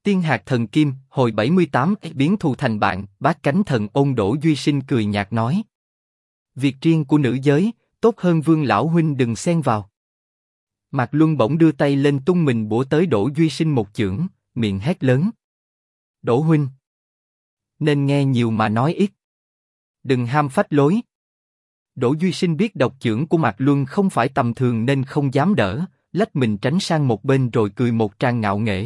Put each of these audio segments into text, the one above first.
Tiên hạt thần kim, hồi 78, biến thù thành bạn, bát cánh thần ôn Đỗ Duy Sinh cười nhạt nói. Việc riêng của nữ giới, tốt hơn Vương lão huynh đừng xen vào. Mạc Luân bỗng đưa tay lên tung mình bủa tới Đỗ Duy Sinh một chưởng, miệng hét lớn. Đỗ huynh, nên nghe nhiều mà nói ít. Đừng ham phách lối. Đỗ Duy Sinh biết độc chưởng của Mạc Luân không phải tầm thường nên không dám đỡ, lách mình tránh sang một bên rồi cười một tràng ngạo nghễ.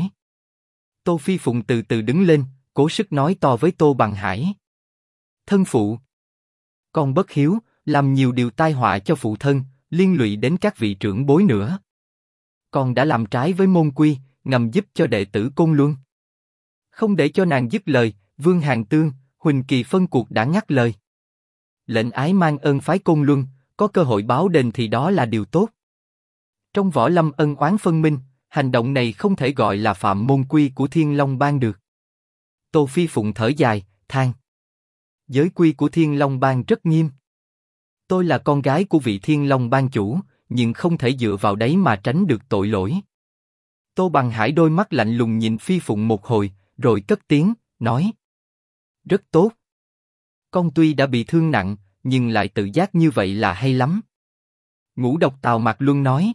Tô Phi Phụng từ từ đứng lên, cố sức nói to với Tô Bằng Hải. Thân phụ, con bất hiếu, làm nhiều điều tai họa cho phụ thân, liên lụy đến các vị trưởng bối nữa. Con đã làm trái với môn quy, ngầm giúp cho đệ tử Côn Luân. Không để cho nàng dứt lời, Vương Hàn Tương, Huỳnh Kỳ phân cuộc đã ngắt lời. Lệnh ái mang ơn phái Côn Luân, có cơ hội báo đền thì đó là điều tốt. Trong võ lâm ân oán phân minh, hành động này không thể gọi là phạm môn quy của Thiên Long Bang được. Tô Phi Phụng thở dài, than. Giới quy của Thiên Long Bang rất nghiêm. Tôi là con gái của vị Thiên Long Bang chủ, nhưng không thể dựa vào đấy mà tránh được tội lỗi. Tô Bằng Hải đôi mắt lạnh lùng nhìn Phi Phụng một hồi, rồi cất tiếng, nói. Rất tốt. Con tuy đã bị thương nặng, nhưng lại tự giác như vậy là hay lắm. Ngũ Độc Tào Mạc Luân nói.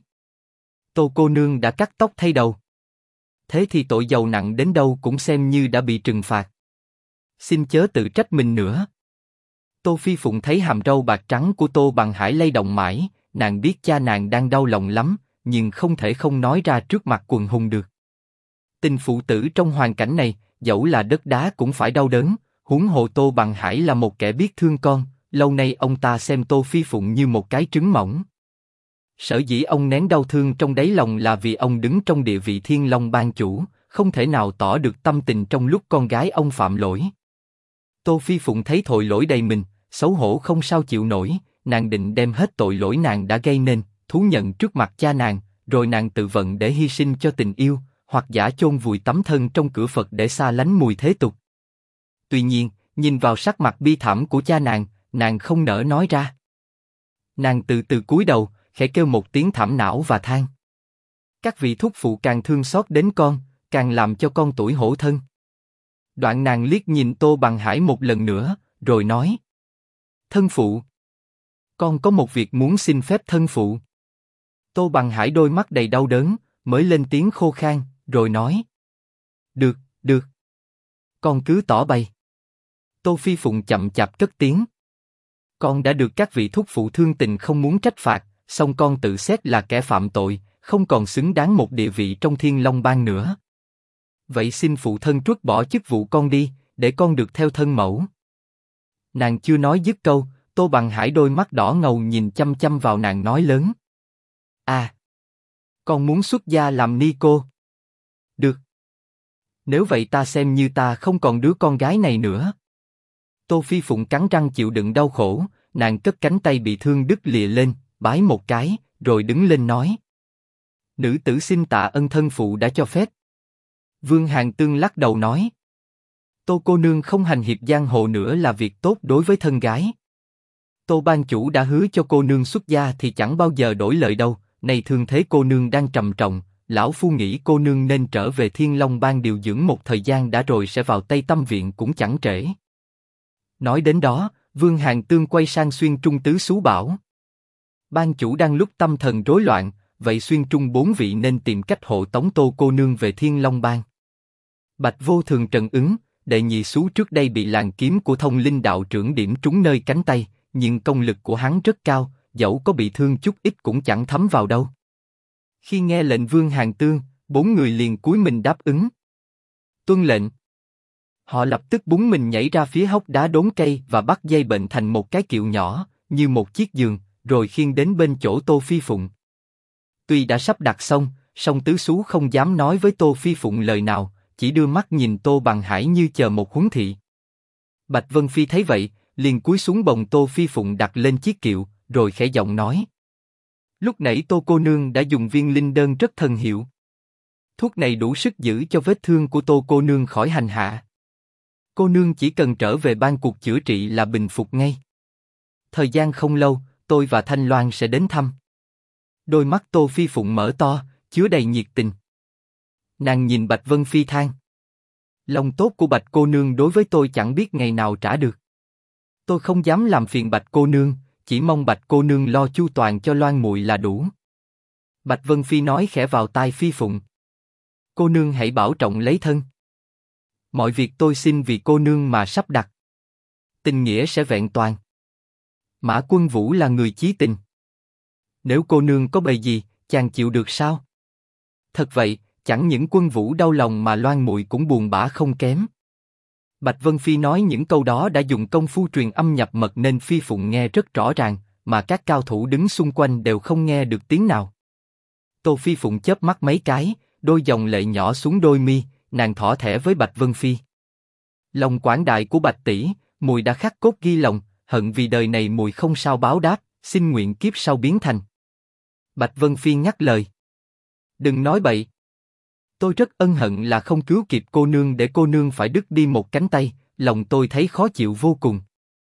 Tô cô nương đã cắt tóc thay đầu. Thế thì tội dầu nặng đến đâu cũng xem như đã bị trừng phạt. Xin chớ tự trách mình nữa. Tô Phi Phụng thấy hàm râu bạc trắng của Tô Bằng Hải lay động mãi, nàng biết cha nàng đang đau lòng lắm, nhưng không thể không nói ra trước mặt quần hùng được. Tình phụ tử trong hoàn cảnh này, dẫu là đất đá cũng phải đau đớn, huống hồ Tô Bằng Hải là một kẻ biết thương con, lâu nay ông ta xem Tô Phi Phụng như một cái trứng mỏng. Sở dĩ ông nén đau thương trong đáy lòng là vì ông đứng trong địa vị Thiên Long Bang chủ, không thể nào tỏ được tâm tình trong lúc con gái ông phạm lỗi. Tô Phi Phụng thấy tội lỗi đầy mình, xấu hổ không sao chịu nổi, nàng định đem hết tội lỗi nàng đã gây nên, thú nhận trước mặt cha nàng, rồi nàng tự vận để hy sinh cho tình yêu, hoặc giả chôn vùi tấm thân trong cửa Phật để xa lánh mùi thế tục. Tuy nhiên, nhìn vào sắc mặt bi thảm của cha nàng không nỡ nói ra. Nàng từ từ cúi đầu, khẽ kêu một tiếng thảm não và than. Các vị thúc phụ càng thương xót đến con, càng làm cho con tủi hổ thân. Đoạn nàng liếc nhìn Tô Bằng Hải một lần nữa, rồi nói. Thân phụ, con có một việc muốn xin phép thân phụ. Tô Bằng Hải đôi mắt đầy đau đớn, mới lên tiếng khô khan, rồi nói. Được, được. Con cứ tỏ bày. Tô Phi Phụng chậm chạp cất tiếng. Con đã được các vị thúc phụ thương tình không muốn trách phạt, song con tự xét là kẻ phạm tội, không còn xứng đáng một địa vị trong Thiên Long Bang nữa. Vậy xin phụ thân truất bỏ chức vụ con đi, để con được theo thân mẫu. Nàng chưa nói dứt câu, Tô Bằng Hải đôi mắt đỏ ngầu nhìn chăm chăm vào nàng nói lớn. À, con muốn xuất gia làm ni cô. Được. Nếu vậy ta xem như ta không còn đứa con gái này nữa. Tô Phi Phụng cắn răng chịu đựng đau khổ, nàng cất cánh tay bị thương đứt lìa lên, bái một cái, rồi đứng lên nói. Nữ tử xin tạ ân thân phụ đã cho phép. Vương Hàn Tương lắc đầu nói. Tô cô nương không hành hiệp giang hồ nữa là việc tốt đối với thân gái. Tô ban chủ đã hứa cho cô nương xuất gia thì chẳng bao giờ đổi lời đâu. Này thương thế cô nương đang trầm trọng, lão phu nghĩ cô nương nên trở về Thiên Long Bang điều dưỡng một thời gian đã rồi sẽ vào Tây Tâm Viện cũng chẳng trễ. Nói đến đó, Vương Hàn Tương quay sang Xuyên Trung Tứ Xú bảo. Ban chủ đang lúc tâm thần rối loạn, vậy Xuyên Trung bốn vị nên tìm cách hộ tống Tô cô nương về Thiên Long Bang. Bạch Vô Thường trần ứng, đệ nhị Xú trước đây bị làn kiếm của Thông Linh đạo trưởng điểm trúng nơi cánh tay, nhưng công lực của hắn rất cao, dẫu có bị thương chút ít cũng chẳng thấm vào đâu. Khi nghe lệnh Vương Hàn Tương, bốn người liền cúi mình đáp ứng. Tuân lệnh. Họ lập tức búng mình nhảy ra phía hốc đá đốn cây và bắt dây bệnh thành một cái kiệu nhỏ, như một chiếc giường, rồi khiêng đến bên chỗ Tô Phi Phụng. Tuy đã sắp đặt xong, song Tứ Xú không dám nói với Tô Phi Phụng lời nào, chỉ đưa mắt nhìn Tô Bằng Hải như chờ một huấn thị. Bạch Vân Phi thấy vậy, liền cúi xuống bồng Tô Phi Phụng đặt lên chiếc kiệu, rồi khẽ giọng nói. Lúc nãy Tô cô nương đã dùng viên linh đơn rất thần hiệu. Thuốc này đủ sức giữ cho vết thương của Tô cô nương khỏi hành hạ. Cô nương chỉ cần trở về ban cuộc chữa trị là bình phục ngay. Thời gian không lâu, tôi và Thanh Loan sẽ đến thăm. Đôi mắt Tô Phi Phụng mở to, chứa đầy nhiệt tình. Nàng nhìn Bạch Vân Phi than. Lòng tốt của Bạch cô nương đối với tôi chẳng biết ngày nào trả được. Tôi không dám làm phiền Bạch cô nương, chỉ mong Bạch cô nương lo chu toàn cho Loan muội là đủ. Bạch Vân Phi nói khẽ vào tai Phi Phụng. Cô nương hãy bảo trọng lấy thân. Mọi việc tôi xin vì cô nương mà sắp đặt. Tình nghĩa sẽ vẹn toàn. Mã Quân Vũ là người chí tình. Nếu cô nương có bề gì, chàng chịu được sao? Thật vậy, chẳng những Quân Vũ đau lòng mà Loan muội cũng buồn bã không kém. Bạch Vân Phi nói những câu đó đã dùng công phu truyền âm nhập mật nên Phi Phụng nghe rất rõ ràng, mà các cao thủ đứng xung quanh đều không nghe được tiếng nào. Tô Phi Phụng chớp mắt mấy cái, đôi dòng lệ nhỏ xuống đôi mi, nàng thỏ thẻ với Bạch Vân Phi. Lòng quảng đại của Bạch tỷ, mùi đã khắc cốt ghi lòng, hận vì đời này mùi không sao báo đáp, xin nguyện kiếp sau biến thành. Bạch Vân Phi ngắt lời. Đừng nói bậy. Tôi rất ân hận là không cứu kịp cô nương để cô nương phải đứt đi một cánh tay, lòng tôi thấy khó chịu vô cùng.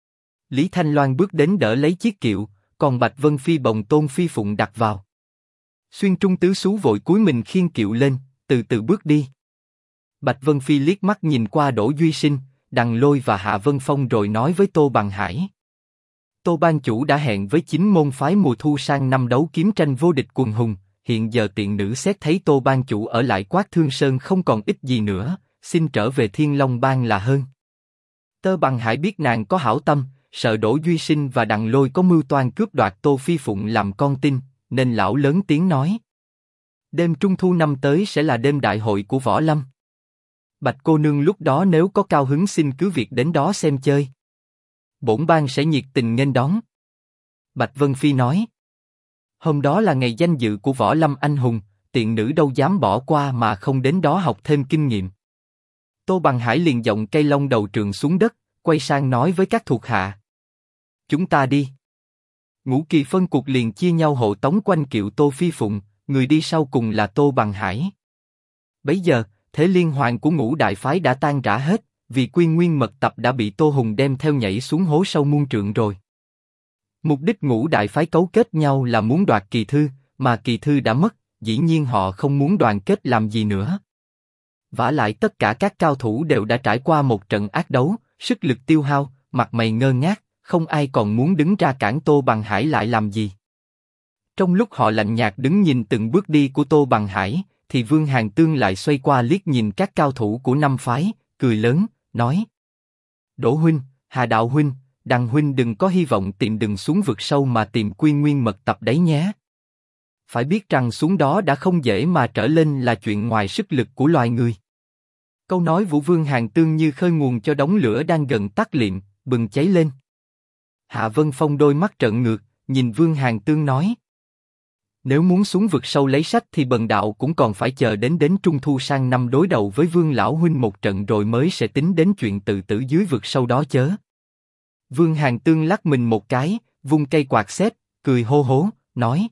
Lý Thanh Loan bước đến đỡ lấy chiếc kiệu, còn Bạch Vân Phi bồng Tôn Phi Phụng đặt vào. Xuyên Trung tứ xú vội cúi mình khiêng kiệu lên, từ từ bước đi. Bạch Vân Phi liếc mắt nhìn qua Đỗ Duy Sinh, Đằng Lôi và Hạ Vân Phong rồi nói với Tô Bằng Hải. Tô ban chủ đã hẹn với chính môn phái mùa thu sang năm đấu kiếm tranh vô địch quần hùng, hiện giờ tiện nữ xét thấy Tô ban chủ ở lại Quát Thương Sơn không còn ích gì nữa, xin trở về Thiên Long Bang là hơn. Tô Bằng Hải biết nàng có hảo tâm, sợ Đỗ Duy Sinh và Đằng Lôi có mưu toan cướp đoạt Tô Phi Phụng làm con tin, nên lão lớn tiếng nói. Đêm Trung Thu năm tới sẽ là đêm đại hội của Võ Lâm. Bạch cô nương lúc đó nếu có cao hứng xin cứ việc đến đó xem chơi. Bổn bang sẽ nhiệt tình nghênh đón. Bạch Vân Phi nói. Hôm đó là ngày danh dự của Võ Lâm anh hùng, tiện nữ đâu dám bỏ qua mà không đến đó học thêm kinh nghiệm. Tô Bằng Hải liền giọng cây lông đầu trường xuống đất, quay sang nói với các thuộc hạ. Chúng ta đi. Ngũ Kỳ phân cuộc liền chia nhau hộ tống quanh kiệu Tô Phi Phụng, người đi sau cùng là Tô Bằng Hải. Bấy giờ, thế liên hoàn của Ngũ đại phái đã tan rã hết, vì Quy Nguyên mật tập đã bị Tô Hùng đem theo nhảy xuống hố sâu muôn trượng rồi. Mục đích Ngũ đại phái cấu kết nhau là muốn đoạt kỳ thư, mà kỳ thư đã mất, dĩ nhiên họ không muốn đoàn kết làm gì nữa. Vả lại tất cả các cao thủ đều đã trải qua một trận ác đấu, sức lực tiêu hao, mặt mày ngơ ngác, không ai còn muốn đứng ra cản Tô Bằng Hải lại làm gì. Trong lúc họ lạnh nhạt đứng nhìn từng bước đi của Tô Bằng Hải, thì Vương Hàn Tương lại xoay qua liếc nhìn các cao thủ của năm phái, cười lớn, nói: Đỗ huynh, Hà đạo huynh, Đằng huynh đừng có hy vọng tìm đường xuống vực sâu mà tìm Quy Nguyên mật tập đấy nhé. Phải biết rằng xuống đó đã không dễ mà trở lên là chuyện ngoài sức lực của loài người. Câu nói của Vương Hàn Tương như khơi nguồn cho đống lửa đang gần tắt liệm, bừng cháy lên. Hạ Vân Phong đôi mắt trợn ngược, nhìn Vương Hàn Tương nói: Nếu muốn xuống vực sâu lấy sách thì bần đạo cũng còn phải chờ đến Trung Thu sang năm đối đầu với Vương lão huynh một trận rồi mới sẽ tính đến chuyện tự tử dưới vực sâu đó chớ. Vương Hàn Tương lắc mình một cái, vung cây quạt xếp, cười hô hố, nói: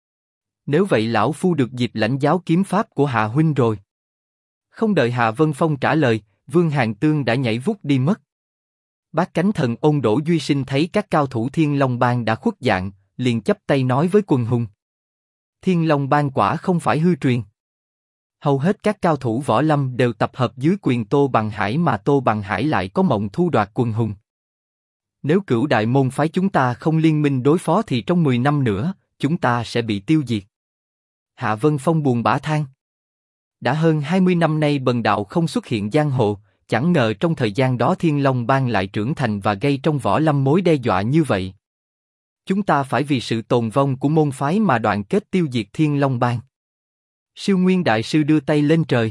Nếu vậy lão phu được dịp lãnh giáo kiếm pháp của Hạ huynh rồi. Không đợi Hạ Vân Phong trả lời, Vương Hàn Tương đã nhảy vút đi mất. Bát Cánh Thần Ôn Đỗ Duy Sinh thấy các cao thủ Thiên Long Bang đã khuất dạng, liền chắp tay nói với quần hùng: Thiên Long Bang quả không phải hư truyền. Hầu hết các cao thủ võ lâm đều tập hợp dưới quyền Tô Bằng Hải mà Tô Bằng Hải lại có mộng thu đoạt quần hùng. Nếu Cửu đại môn phái chúng ta không liên minh đối phó thì trong 10 năm nữa, chúng ta sẽ bị tiêu diệt. Hạ Vân Phong buồn bã than: Đã hơn 20 năm nay bần đạo không xuất hiện giang hồ, chẳng ngờ trong thời gian đó Thiên Long Bang lại trưởng thành và gây trong võ lâm mối đe dọa như vậy. Chúng ta phải vì sự tồn vong của môn phái mà đoàn kết tiêu diệt Thiên Long Bang. Siêu Nguyên đại sư đưa tay lên trời.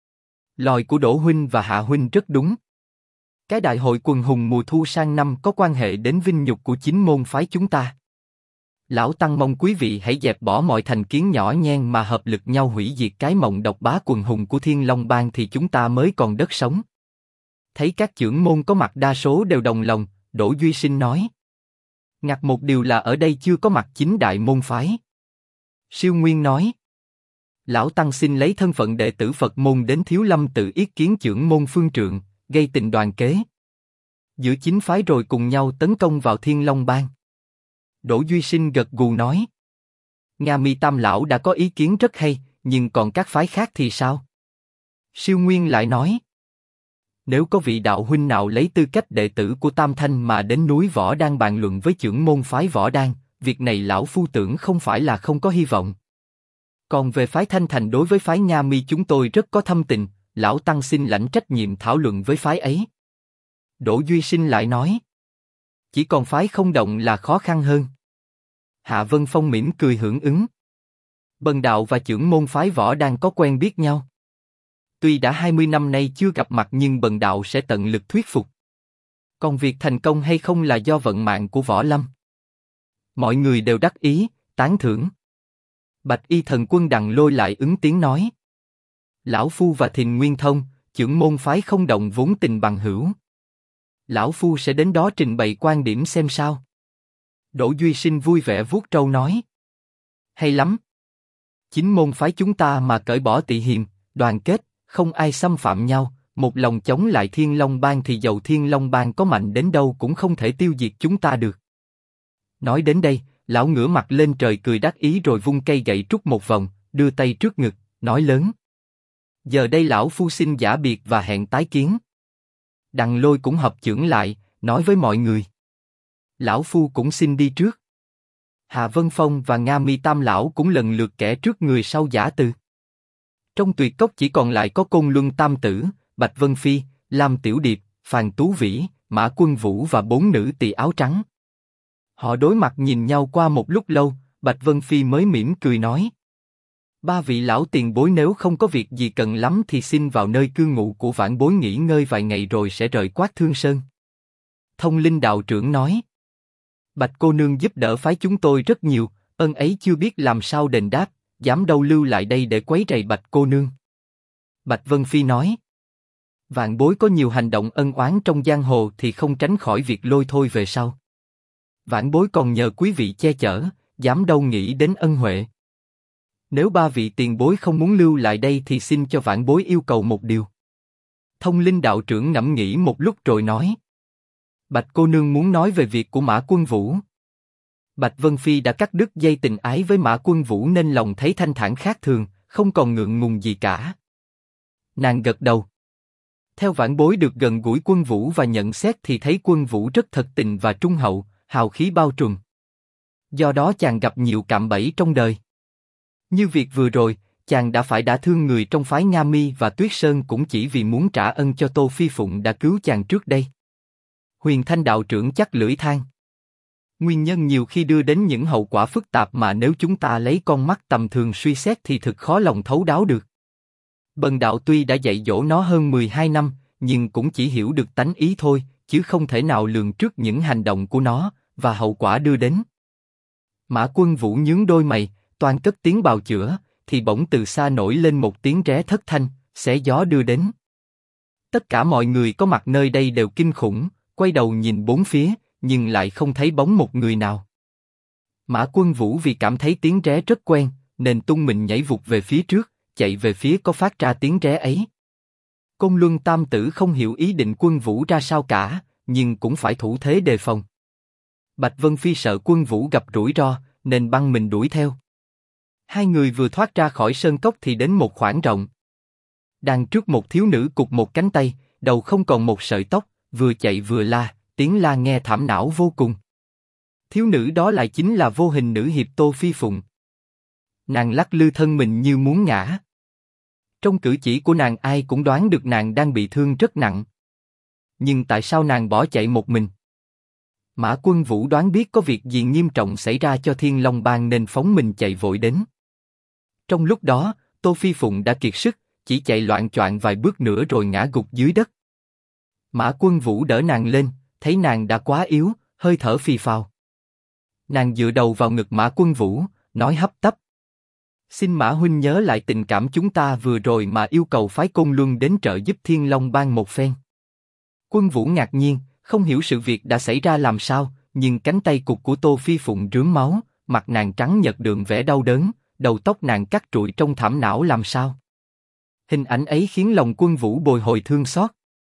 Lời của Đỗ huynh và Hạ huynh rất đúng. Cái đại hội quần hùng mùa thu sang năm có quan hệ đến vinh nhục của chính môn phái chúng ta. Lão Tăng mong quý vị hãy dẹp bỏ mọi thành kiến nhỏ nhen mà hợp lực nhau hủy diệt cái mộng độc bá quần hùng của Thiên Long Bang thì chúng ta mới còn đất sống. Thấy các trưởng môn có mặt đa số đều đồng lòng, Đỗ Duy Sinh nói: Ngặt một điều là ở đây chưa có mặt chính đại môn phái. Siêu Nguyên nói: Lão Tăng xin lấy thân phận đệ tử Phật môn đến Thiếu Lâm tự yết kiến trưởng môn phương trượng, gây tình đoàn kế giữa chính phái rồi cùng nhau tấn công vào Thiên Long Bang. Đỗ Duy Sinh gật gù nói: Nga Mi Tam lão đã có ý kiến rất hay, nhưng còn các phái khác thì sao? Siêu Nguyên lại nói: Nếu có vị đạo huynh nào lấy tư cách đệ tử của Tam Thanh mà đến núi Võ Đan bàn luận với chưởng môn phái Võ Đan, việc này lão phu tưởng không phải là không có hy vọng. Còn về phái Thanh Thành đối với phái Nga Mi chúng tôi rất có thâm tình, lão tăng xin lãnh trách nhiệm thảo luận với phái ấy. Đỗ Duy Sinh lại nói. Chỉ còn phái Không Động là khó khăn hơn. Hạ Vân Phong mỉm cười hưởng ứng. Bần đạo và chưởng môn phái Võ Đan có quen biết nhau. Tuy đã 20 năm nay chưa gặp mặt nhưng bần đạo sẽ tận lực thuyết phục. Còn việc thành công hay không là do vận mạng của Võ Lâm. Mọi người đều đắc ý, tán thưởng. Bạch Y Thần Quân Đằng Lôi lại ứng tiếng nói. Lão phu và Thìn Nguyên Thông, chưởng môn phái Không Động vốn tình bằng hữu. Lão phu sẽ đến đó trình bày quan điểm xem sao. Đỗ Duy Sinh vui vẻ vuốt trâu nói. Hay lắm. Chính môn phái chúng ta mà cởi bỏ tị hiềm, đoàn kết, không ai xâm phạm nhau, một lòng chống lại Thiên Long Bang thì dầu Thiên Long Bang có mạnh đến đâu cũng không thể tiêu diệt chúng ta được. Nói đến đây, lão ngửa mặt lên trời cười đắc ý rồi vung cây gậy trúc một vòng, đưa tay trước ngực, nói lớn. Giờ đây lão phu xin giã biệt và hẹn tái kiến. Đằng Lôi cũng hợp chưởng lại, nói với mọi người. Lão phu cũng xin đi trước. Hạ Vân Phong và Nga Mi Tam lão cũng lần lượt kẻ trước người sau giã từ. Trong tuyệt cốc chỉ còn lại có Côn Luân Tam Tử, Bạch Vân Phi, Lam Tiểu Điệp, Phàn Tú Vĩ, Mã Quân Vũ và 4 nữ tỳ áo trắng. Họ đối mặt nhìn nhau qua một lúc lâu, Bạch Vân Phi mới mỉm cười nói. Ba vị lão tiền bối nếu không có việc gì cần lắm thì xin vào nơi cư ngụ của vãn bối nghỉ ngơi vài ngày rồi sẽ rời Quát Thương Sơn. Thông Linh đạo trưởng nói. Bạch cô nương giúp đỡ phái chúng tôi rất nhiều, ơn ấy chưa biết làm sao đền đáp, dám đâu lưu lại đây để quấy rầy Bạch cô nương. Bạch Vân Phi nói. Vạn bối có nhiều hành động ân oán trong giang hồ thì không tránh khỏi việc lôi thôi về sau. Vạn bối còn nhờ quý vị che chở, dám đâu nghĩ đến ân huệ. Nếu ba vị tiền bối không muốn lưu lại đây thì xin cho vạn bối yêu cầu một điều. Thông Linh đạo trưởng ngẫm nghĩ một lúc rồi nói. Bạch cô nương muốn nói về việc của Mã Quân Vũ. Bạch Vân Phi đã cắt đứt dây tình ái với Mã Quân Vũ nên lòng thấy thanh thản khác thường, không còn ngượng ngùng gì cả. Nàng gật đầu. Theo vãn bối được gần gũi Quân Vũ và nhận xét thì thấy Quân Vũ rất thật tình và trung hậu, hào khí bao trùm. Do đó chàng gặp nhiều cạm bẫy trong đời. Như việc vừa rồi, chàng đã phải đả thương người trong phái Nga Mi và Tuyết Sơn cũng chỉ vì muốn trả ân cho Tô Phi Phụng đã cứu chàng trước đây. Huyền Thanh đạo trưởng chắc lưỡi than. Nguyên nhân nhiều khi đưa đến những hậu quả phức tạp mà nếu chúng ta lấy con mắt tầm thường suy xét thì thực khó lòng thấu đáo được. Bần đạo tuy đã dạy dỗ nó hơn 12 năm, nhưng cũng chỉ hiểu được tánh ý thôi, chứ không thể nào lường trước những hành động của nó và hậu quả đưa đến. Mã Quân Vũ nhướng đôi mày, toan cất tiếng bào chữa, thì bỗng từ xa nổi lên một tiếng ré thất thanh, xé gió đưa đến. Tất cả mọi người có mặt nơi đây đều kinh khủng, quay đầu nhìn bốn phía, nhưng lại không thấy bóng một người nào. Mã Quân Vũ vì cảm thấy tiếng ré rất quen, nên tung mình nhảy vụt về phía trước, chạy về phía có phát ra tiếng ré ấy. Côn Luân Tam Tử không hiểu ý định Quân Vũ ra sao cả, nhưng cũng phải thủ thế đề phòng. Bạch Vân Phi sợ Quân Vũ gặp rủi ro, nên băng mình đuổi theo. Hai người vừa thoát ra khỏi sơn cốc thì đến một khoảng rộng. Đằng trước một thiếu nữ cụt một cánh tay, đầu không còn một sợi tóc, vừa chạy vừa la, tiếng la nghe thảm não vô cùng. Thiếu nữ đó lại chính là vô hình nữ hiệp Tô Phi Phụng. Nàng lắc lư thân mình như muốn ngã. Trong cử chỉ của nàng ai cũng đoán được nàng đang bị thương rất nặng. Nhưng tại sao nàng bỏ chạy một mình? Mã Quân Vũ đoán biết có việc gì nghiêm trọng xảy ra cho Thiên Long Bang nên phóng mình chạy vội đến. Trong lúc đó, Tô Phi Phụng đã kiệt sức, chỉ chạy loạng choạng vài bước nữa rồi ngã gục dưới đất. Mã Quân Vũ đỡ nàng lên, thấy nàng đã quá yếu, hơi thở phì phào. Nàng dựa đầu vào ngực Mã Quân Vũ, nói hấp tấp. Xin Mã huynh nhớ lại tình cảm chúng ta vừa rồi mà yêu cầu phái Côn Luân đến trợ giúp Thiên Long Bang một phen. Quân Vũ ngạc nhiên, không hiểu sự việc đã xảy ra làm sao, nhưng cánh tay cụt của Tô Phi Phụng rướm máu, mặt nàng trắng nhợt đượm vẻ đau đớn, đầu tóc nàng cắt trụi trong thảm não làm sao. Hình ảnh ấy khiến lòng Quân Vũ bồi hồi thương xót.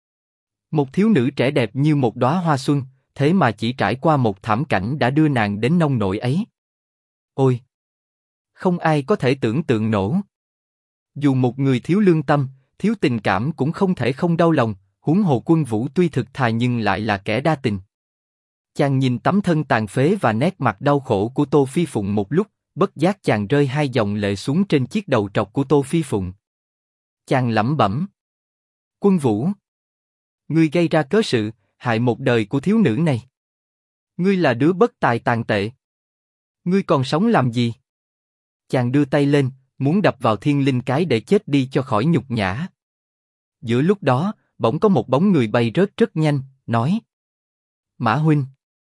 Một thiếu nữ trẻ đẹp như một đóa hoa xuân, thế mà chỉ trải qua một thảm cảnh đã đưa nàng đến nông nỗi ấy. Ôi! Không ai có thể tưởng tượng nổi. Dù một người thiếu lương tâm, thiếu tình cảm cũng không thể không đau lòng, Huống hồ Quân Vũ tuy thực thà nhưng lại là kẻ đa tình. Chàng nhìn tấm thân tàn phế và nét mặt đau khổ của Tô Phi Phụng một lúc, bất giác chàng rơi hai dòng lệ xuống trên chiếc đầu trọc của Tô Phi Phụng. Chàng lẩm bẩm: Quân Vũ, ngươi gây ra cớ sự, hại một đời của thiếu nữ này. Ngươi là đứa bất tài tàn tệ. Ngươi còn sống làm gì? Chàng đưa tay lên, muốn đập vào Thiên Linh cái để chết đi cho khỏi nhục nhã. Giữa lúc đó, bỗng có một bóng người bay rớt rất nhanh, nói: Mã huynh.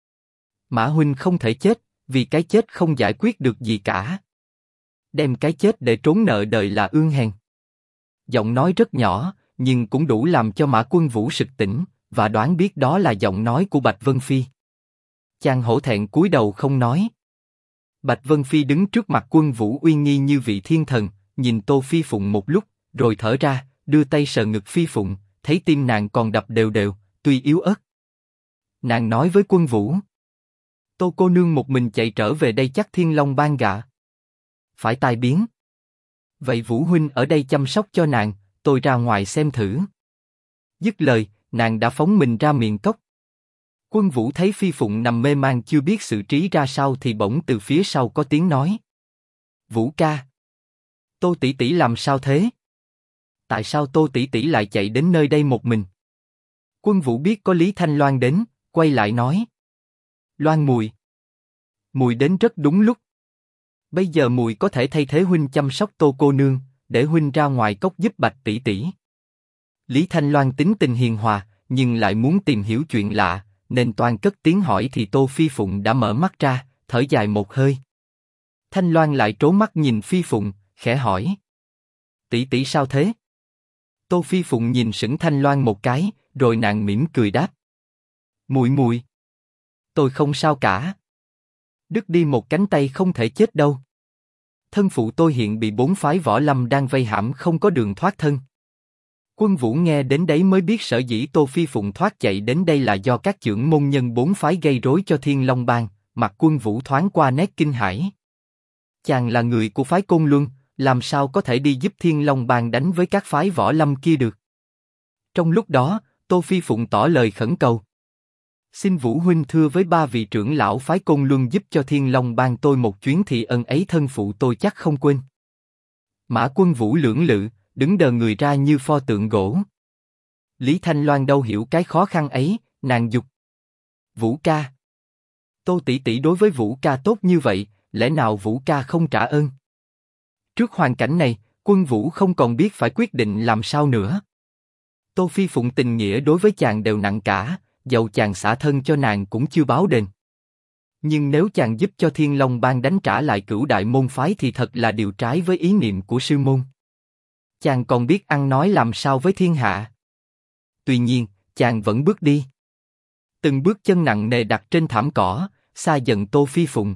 Mã huynh không thể chết, vì cái chết không giải quyết được gì cả. Đem cái chết để trốn nợ đời là ương hèn. Giọng nói rất nhỏ, nhưng cũng đủ làm cho Mã Quân Vũ sực tỉnh, và đoán biết đó là giọng nói của Bạch Vân Phi. Chàng hổ thẹn cúi đầu không nói. Bạch Vân Phi đứng trước mặt Quân Vũ uy nghi như vị thiên thần, nhìn Tô Phi Phụng một lúc, rồi thở ra, đưa tay sờ ngực Phi Phụng, thấy tim nàng còn đập đều đều, tuy yếu ớt. Nàng nói với Quân Vũ: Tô cô nương một mình chạy trở về đây chắc Thiên Long Bang gạ. Phải tai biến. Vậy Vũ huynh ở đây chăm sóc cho nàng, tôi ra ngoài xem thử. Dứt lời, nàng đã phóng mình ra miệng cốc. Quân Vũ thấy Phi Phụng nằm mê man chưa biết xử trí ra sao thì bỗng từ phía sau có tiếng nói: Vũ ca, Tô tỷ tỷ làm sao thế? Tại sao Tô tỷ tỷ lại chạy đến nơi đây một mình? Quân Vũ biết có Lý Thanh Loan đến, quay lại nói: Loan mùi, mùi đến rất đúng lúc. Bây giờ mùi có thể thay thế huynh chăm sóc Tô cô nương, để huynh ra ngoài cốc giúp Bạch tỷ tỷ. Lý Thanh Loan tính tình hiền hòa, nhưng lại muốn tìm hiểu chuyện lạ, nên toan cất tiếng hỏi thì Tô Phi Phụng đã mở mắt ra, thở dài một hơi. Thanh Loan lại trố mắt nhìn Phi Phụng, khẽ hỏi: tỷ tỷ sao thế? Tô Phi Phụng nhìn sững Thanh Loan một cái, rồi nàng mỉm cười đáp: Mùi mùi, tôi không sao cả. Đứt đi một cánh tay không thể chết đâu. Thân phụ tôi hiện bị 4 phái võ lâm đang vây hãm không có đường thoát thân. Quân Vũ nghe đến đấy mới biết sở dĩ Tô Phi Phụng thoát chạy đến đây là do các chưởng môn nhân 4 phái gây rối cho Thiên Long Bang. Mặt Quân Vũ thoáng qua nét kinh hãi. Chàng là người của phái Côn Luân, làm sao có thể đi giúp Thiên Long Bang đánh với các phái võ lâm kia được? Trong lúc đó, Tô Phi Phụng tỏ lời khẩn cầu: Xin Vũ huynh thưa với 3 vị trưởng lão phái Côn Luân giúp cho Thiên Long Bang tôi một chuyến thì ân ấy thân phụ tôi chắc không quên. Mã Quân Vũ lưỡng lự, đứng đờ người ra như pho tượng gỗ. Lý Thanh Loan đâu hiểu cái khó khăn ấy, nàng dục: Vũ ca, Tô tỷ tỷ đối với Vũ ca tốt như vậy, lẽ nào Vũ ca không trả ơn? Trước hoàn cảnh này, Quân Vũ không còn biết phải quyết định làm sao nữa. Tô Phi Phụng tình nghĩa đối với chàng đều nặng cả, dầu chàng xả thân cho nàng cũng chưa báo đền. Nhưng nếu chàng giúp cho Thiên Long Bang đánh trả lại Cửu Đại môn phái thì thật là điều trái với ý niệm của sư môn. Chàng còn biết ăn nói làm sao với thiên hạ. Tuy nhiên, chàng vẫn bước đi. Từng bước chân nặng nề đặt trên thảm cỏ, xa dần Tô Phi Phụng.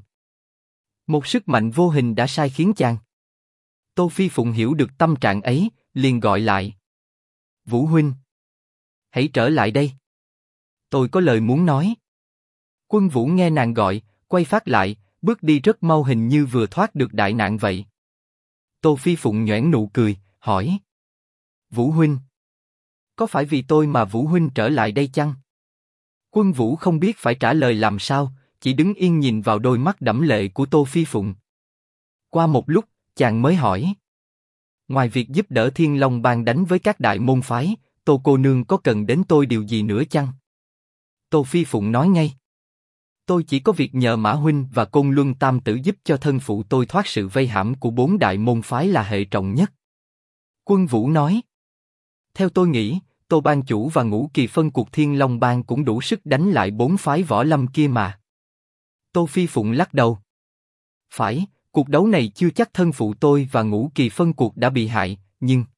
Một sức mạnh vô hình đã sai khiến chàng. Tô Phi Phụng hiểu được tâm trạng ấy, liền gọi lại: Vũ huynh, hãy trở lại đây. Tôi có lời muốn nói. Quân Vũ nghe nàng gọi, quay phát lại, bước đi rất mau hình như vừa thoát được đại nạn vậy. Tô Phi Phụng nhoẻn nụ cười, hỏi: Vũ huynh, có phải vì tôi mà Vũ huynh trở lại đây chăng? Quân Vũ không biết phải trả lời làm sao, chỉ đứng yên nhìn vào đôi mắt đẫm lệ của Tô Phi Phụng. Qua một lúc, chàng mới hỏi: Ngoài việc giúp đỡ Thiên Long Bang đánh với các đại môn phái, Tô cô nương có cần đến tôi điều gì nữa chăng? Tô Phi Phụng nói ngay: Tôi chỉ có việc nhờ Mã huynh và Côn Luân Tam tử giúp cho thân phụ tôi thoát sự vây hãm của 4 đại môn phái là hệ trọng nhất. Quân Vũ nói: Theo tôi nghĩ, Tô Bang chủ và Ngũ Kỳ phân cuộc Thiên Long Bang cũng đủ sức đánh lại 4 phái võ lâm kia mà. Tô Phi Phụng lắc đầu: Phải, cuộc đấu này chưa chắc thân phụ tôi và Ngũ Kỳ phân cuộc đã bị hại, nhưng